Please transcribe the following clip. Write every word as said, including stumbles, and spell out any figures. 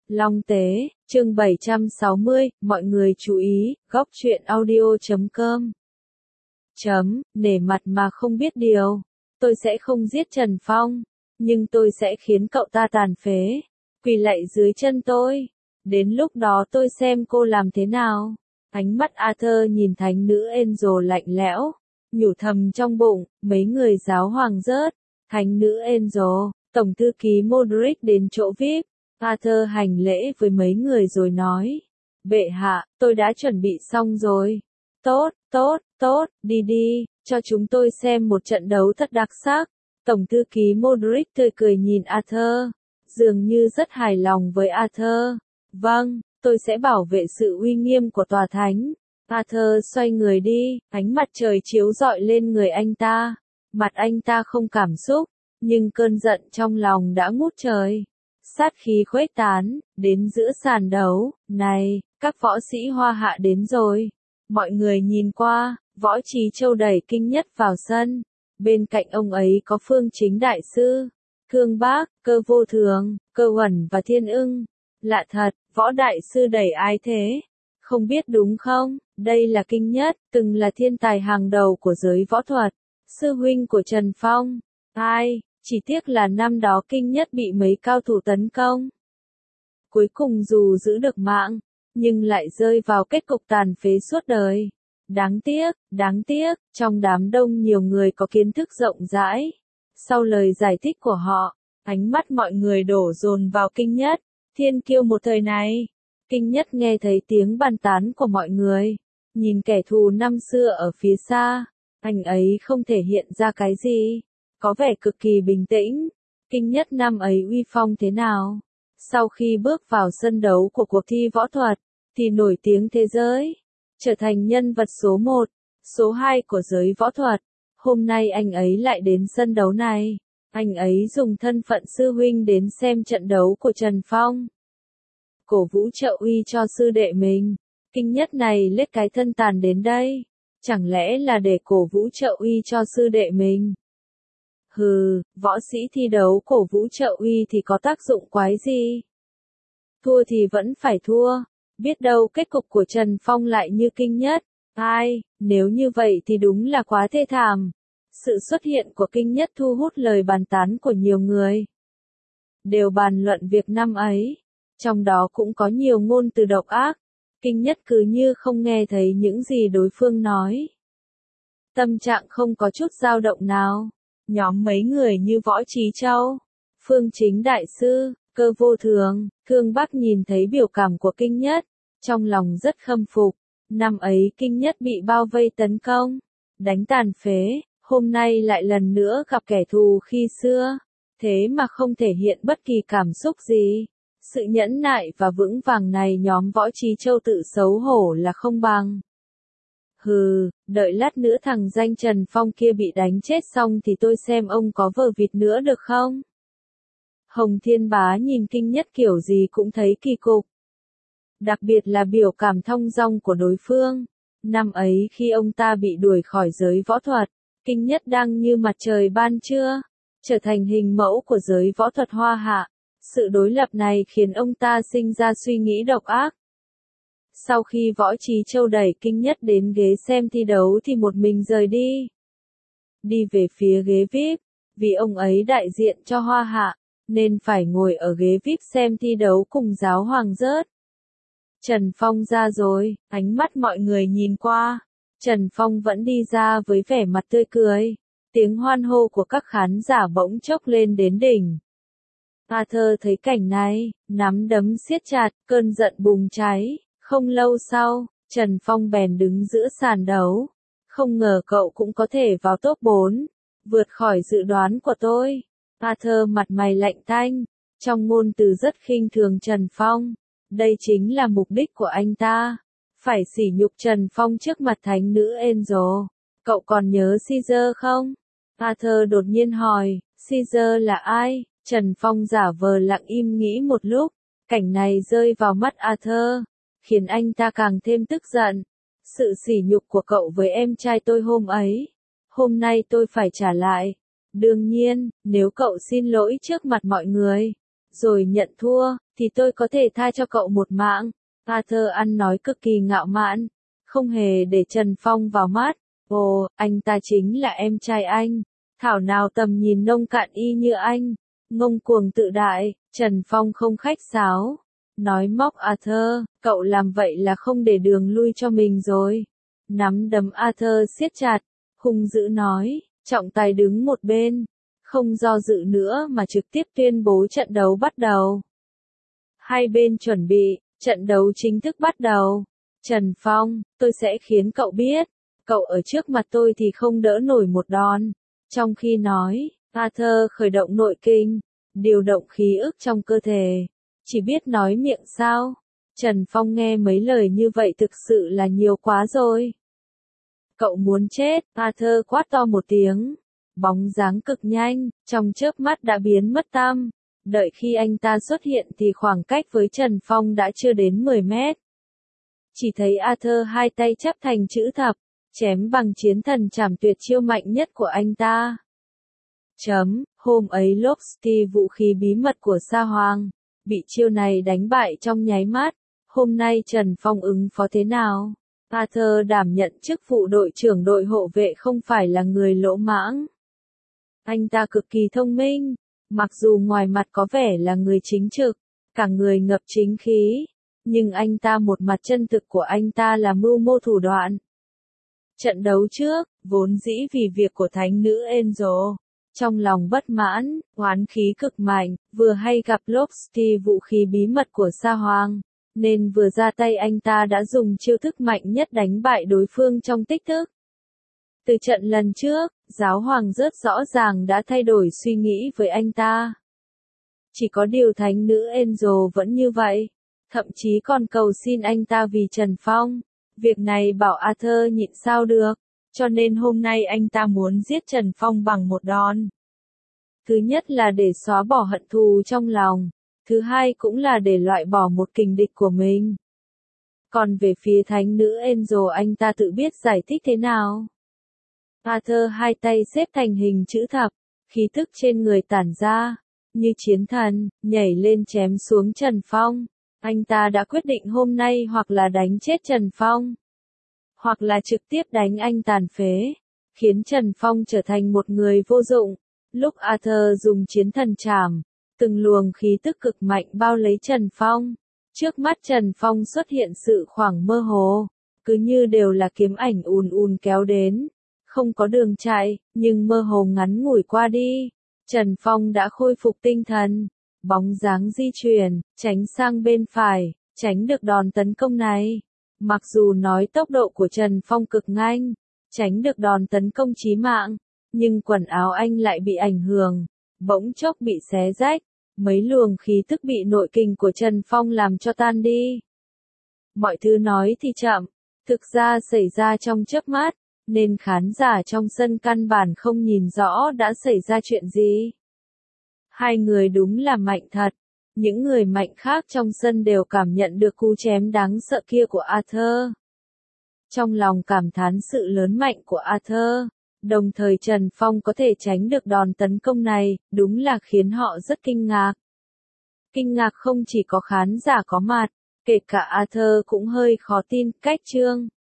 Long Tế, chương bảy trăm sáu mươi, mọi người chú ý, góc truyện audio chấm com. Chấm, nể mặt mà không biết điều. Tôi sẽ không giết Trần Phong, nhưng tôi sẽ khiến cậu ta tàn phế, quỳ lạy dưới chân tôi. Đến lúc đó tôi xem cô làm thế nào. Ánh mắt Arthur nhìn thánh nữ Angel lạnh lẽo, nhủ thầm trong bụng, mấy người giáo hoàng rớt. Thánh nữ Angel, tổng thư ký Modric đến chỗ vi ai pi. Arthur hành lễ với mấy người rồi nói, bệ hạ, tôi đã chuẩn bị xong rồi. Tốt, tốt, tốt, đi đi, cho chúng tôi xem một trận đấu thật đặc sắc. Tổng thư ký Modric tươi cười nhìn Arthur, dường như rất hài lòng với Arthur. Vâng, tôi sẽ bảo vệ sự uy nghiêm của tòa thánh. Arthur xoay người đi, ánh mặt trời chiếu rọi lên người anh ta. Mặt anh ta không cảm xúc, nhưng cơn giận trong lòng đã ngút trời. Sát khí khuếch tán, đến giữa sàn đấu, này, các võ sĩ Hoa Hạ đến rồi. Mọi người nhìn qua, Võ Trí Châu đẩy Kinh Nhất vào sân. Bên cạnh ông ấy có Phương Chính Đại Sư, Cương Bác, Cơ Vô Thường, Cơ Uẩn và Thiên Ưng. Lạ thật, Võ Đại Sư đẩy ai thế? Không biết đúng không? Đây là Kinh Nhất, từng là thiên tài hàng đầu của giới võ thuật, sư huynh của Trần Phong. Ai? Chỉ tiếc là năm đó Kinh Nhất bị mấy cao thủ tấn công. Cuối cùng dù giữ được mạng, nhưng lại rơi vào kết cục tàn phế suốt đời. Đáng tiếc, đáng tiếc, trong đám đông nhiều người có kiến thức rộng rãi. Sau lời giải thích của họ, ánh mắt mọi người đổ dồn vào Kinh Nhất, thiên kiêu một thời này. Kinh Nhất nghe thấy tiếng bàn tán của mọi người, nhìn kẻ thù năm xưa ở phía xa, anh ấy không thể hiện ra cái gì, có vẻ cực kỳ bình tĩnh. Kinh Nhất năm ấy uy phong thế nào? Sau khi bước vào sân đấu của cuộc thi võ thuật, thì nổi tiếng thế giới, trở thành nhân vật số một, số hai của giới võ thuật. Hôm nay anh ấy lại đến sân đấu này, anh ấy dùng thân phận sư huynh đến xem trận đấu của Trần Phong, cổ vũ trợ uy cho sư đệ mình. Kinh Nhất này lết cái thân tàn đến đây, chẳng lẽ là để cổ vũ trợ uy cho sư đệ mình? Hừ, võ sĩ thi đấu cổ vũ trợ uy thì có tác dụng quái gì? Thua thì vẫn phải thua, biết đâu kết cục của Trần Phong lại như Kinh Nhất. Ai, nếu như vậy thì đúng là quá thê thảm. Sự xuất hiện của Kinh Nhất thu hút lời bàn tán của nhiều người. Đều bàn luận việc năm ấy, trong đó cũng có nhiều ngôn từ độc ác. Kinh Nhất cứ như không nghe thấy những gì đối phương nói. Tâm trạng không có chút dao động nào. Nhóm mấy người như Võ Trí Châu, Phương Chính Đại Sư, Cơ Vô Thường, Cương Bác nhìn thấy biểu cảm của Kinh Nhất, trong lòng rất khâm phục. Năm ấy Kinh Nhất bị bao vây tấn công, đánh tàn phế, hôm nay lại lần nữa gặp kẻ thù khi xưa, thế mà không thể hiện bất kỳ cảm xúc gì. Sự nhẫn nại và vững vàng này nhóm Võ Trí Châu tự xấu hổ là không bằng. Hừ, đợi lát nữa thằng danh Trần Phong kia bị đánh chết xong thì tôi xem ông có vờ vịt nữa được không? Hồng Thiên Bá nhìn Kinh Nhất kiểu gì cũng thấy kỳ cục. Đặc biệt là biểu cảm thong dong của đối phương. Năm ấy khi ông ta bị đuổi khỏi giới võ thuật, Kinh Nhất đang như mặt trời ban trưa, trở thành hình mẫu của giới võ thuật Hoa Hạ. Sự đối lập này khiến ông ta sinh ra suy nghĩ độc ác. Sau khi Võ Trí Châu đẩy Kinh Nhất đến ghế xem thi đấu thì một mình rời đi. Đi về phía ghế vi ai pi, vì ông ấy đại diện cho Hoa Hạ, nên phải ngồi ở ghế vi ai pi xem thi đấu cùng giáo hoàng rớt. Trần Phong ra rồi, ánh mắt mọi người nhìn qua. Trần Phong vẫn đi ra với vẻ mặt tươi cười. Tiếng hoan hô của các khán giả bỗng chốc lên đến đỉnh. Arthur thấy cảnh này, nắm đấm siết chặt, cơn giận bùng cháy. Không lâu sau, Trần Phong bèn đứng giữa sàn đấu. Không ngờ cậu cũng có thể vào top bốn, vượt khỏi dự đoán của tôi. Arthur mặt mày lạnh tanh, trong ngôn từ rất khinh thường Trần Phong. Đây chính là mục đích của anh ta, phải sỉ nhục Trần Phong trước mặt thánh nữ Angel. Cậu còn nhớ Caesar không? Arthur đột nhiên hỏi, Caesar là ai? Trần Phong giả vờ lặng im nghĩ một lúc, cảnh này rơi vào mắt Arthur, khiến anh ta càng thêm tức giận. Sự sỉ nhục của cậu với em trai tôi hôm ấy, hôm nay tôi phải trả lại. Đương nhiên, nếu cậu xin lỗi trước mặt mọi người, rồi nhận thua, thì tôi có thể tha cho cậu một mạng. Arthur ăn nói cực kỳ ngạo mạn, không hề để Trần Phong vào mắt. Ồ, anh ta chính là em trai anh. Thảo nào tầm nhìn nông cạn y như anh. Ngông cuồng tự đại, Trần Phong không khách sáo. Nói móc Arthur, cậu làm vậy là không để đường lui cho mình rồi. Nắm đấm Arthur siết chặt, hung dữ nói, trọng tài đứng một bên. Không do dự nữa mà trực tiếp tuyên bố trận đấu bắt đầu. Hai bên chuẩn bị, trận đấu chính thức bắt đầu. Trần Phong, tôi sẽ khiến cậu biết, cậu ở trước mặt tôi thì không đỡ nổi một đòn. Trong khi nói, Arthur khởi động nội kinh, điều động khí ức trong cơ thể. Chỉ biết nói miệng sao? Trần Phong nghe mấy lời như vậy thực sự là nhiều quá rồi. Cậu muốn chết, Arthur quát to một tiếng. Bóng dáng cực nhanh, trong chớp mắt đã biến mất tăm. Đợi khi anh ta xuất hiện thì khoảng cách với Trần Phong đã chưa đến mười mét. Chỉ thấy Arthur hai tay chắp thành chữ thập, chém bằng chiến thần trảm tuyệt chiêu mạnh nhất của anh ta. Chấm, hôm ấy Lobster vũ khí bí mật của Sa Hoàng, bị chiêu này đánh bại trong nháy mắt. Hôm nay Trần Phong ứng phó thế nào? Arthur đảm nhận chức vụ đội trưởng đội hộ vệ không phải là người lỗ mãng. Anh ta cực kỳ thông minh, mặc dù ngoài mặt có vẻ là người chính trực, cả người ngập chính khí, nhưng anh ta một mặt chân thực của anh ta là mưu mô thủ đoạn. Trận đấu trước, vốn dĩ vì việc của thánh nữ Angel, trong lòng bất mãn, oán khí cực mạnh, vừa hay gặp Lobster vũ khí bí mật của Sa Hoàng, nên vừa ra tay anh ta đã dùng chiêu thức mạnh nhất đánh bại đối phương trong tích thức. Từ trận lần trước, giáo hoàng rất rõ ràng đã thay đổi suy nghĩ với anh ta. Chỉ có điều thánh nữ Angel vẫn như vậy, thậm chí còn cầu xin anh ta vì Trần Phong. Việc này bảo Arthur nhịn sao được, cho nên hôm nay anh ta muốn giết Trần Phong bằng một đòn. Thứ nhất là để xóa bỏ hận thù trong lòng, thứ hai cũng là để loại bỏ một kình địch của mình. Còn về phía thánh nữ Angel anh ta tự biết giải thích thế nào. Arthur hai tay xếp thành hình chữ thập, khí tức trên người tản ra, như chiến thần, nhảy lên chém xuống Trần Phong. Anh ta đã quyết định hôm nay hoặc là đánh chết Trần Phong, hoặc là trực tiếp đánh anh tàn phế, khiến Trần Phong trở thành một người vô dụng. Lúc Arthur dùng chiến thần trảm, từng luồng khí tức cực mạnh bao lấy Trần Phong. Trước mắt Trần Phong xuất hiện sự khoảng mơ hồ, cứ như đều là kiếm ảnh ùn ùn kéo đến. Không có đường chạy, nhưng mơ hồ ngắn ngủi qua đi. Trần Phong đã khôi phục tinh thần. Bóng dáng di chuyển, tránh sang bên phải, tránh được đòn tấn công này. Mặc dù nói tốc độ của Trần Phong cực nhanh, tránh được đòn tấn công chí mạng, nhưng quần áo anh lại bị ảnh hưởng, bỗng chốc bị xé rách, mấy luồng khí tức bị nội kình của Trần Phong làm cho tan đi. Mọi thứ nói thì chậm, thực ra xảy ra trong chớp mắt, nên khán giả trong sân căn bản không nhìn rõ đã xảy ra chuyện gì. Hai người đúng là mạnh thật. Những người mạnh khác trong sân đều cảm nhận được cú chém đáng sợ kia của Arthur. Trong lòng cảm thán sự lớn mạnh của Arthur, đồng thời Trần Phong có thể tránh được đòn tấn công này, đúng là khiến họ rất kinh ngạc. Kinh ngạc không chỉ có khán giả có mặt, kể cả Arthur cũng hơi khó tin. Cách chương